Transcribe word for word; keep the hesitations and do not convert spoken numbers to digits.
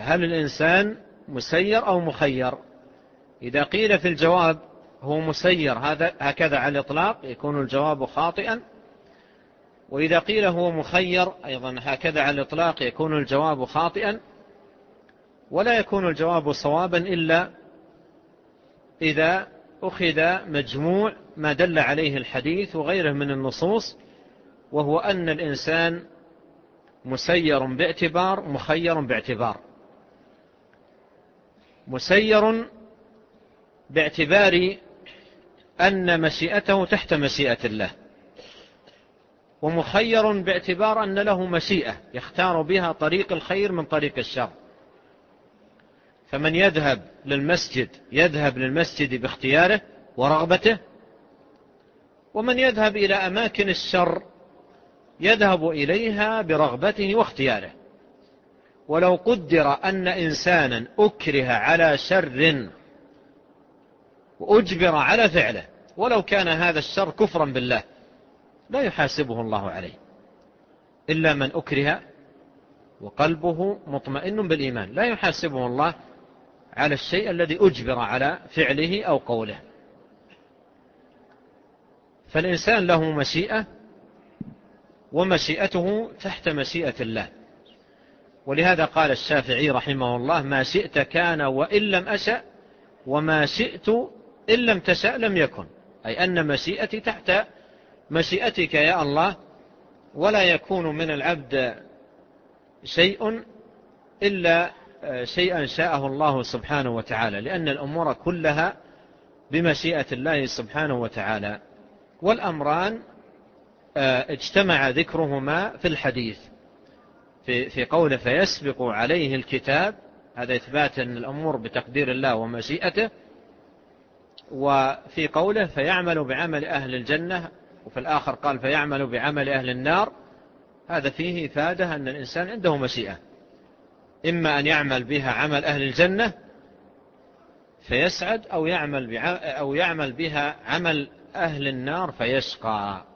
هل الإنسان مسير أو مخير؟ إذا قيل في الجواب هو مسير هذا هكذا على الإطلاق يكون الجواب خاطئا، وإذا قيل هو مخير أيضا هكذا على الإطلاق يكون الجواب خاطئا، ولا يكون الجواب صوابا إلا إذا أخذ مجموع ما دل عليه الحديث وغيره من النصوص، وهو أن الإنسان مسير باعتبار مخير باعتبار. مسير باعتبار أن مشيئته تحت مشيئة الله، ومخير باعتبار أن له مشيئة يختار بها طريق الخير من طريق الشر. فمن يذهب للمسجد يذهب للمسجد باختياره ورغبته، ومن يذهب إلى أماكن الشر يذهب إليها برغبته واختياره. ولو قدر أن إنسانا أكره على شر وأجبر على فعله ولو كان هذا الشر كفرا بالله لا يحاسبه الله عليه، إلا من أكره وقلبه مطمئن بالإيمان لا يحاسبه الله على الشيء الذي أجبر على فعله أو قوله. فالإنسان له مشيئة ومشيئته تحت مشيئة الله، ولهذا قال الشافعي رحمه الله: ما شئت كان وإن لم أشأ، وما شئت إن لم تشأ لم يكن. أي أن مشيئتي تحت مشيئتك يا الله، ولا يكون من العبد شيء إلا شيئا شاءه الله سبحانه وتعالى، لأن الأمور كلها بمشيئة الله سبحانه وتعالى. والأمران اجتمع ذكرهما في الحديث في في قوله فيسبق عليه الكتاب، هذا إثبات أن الأمور بتقدير الله ومشيئته، وفي قوله فيعمل بعمل أهل الجنة، وفي الآخر قال فيعمل بعمل أهل النار. هذا فيه إفادة أن الإنسان عنده مشيئة، إما أن يعمل بها عمل أهل الجنة فيسعد، أو يعمل أو يعمل بها عمل أهل النار فيشقى.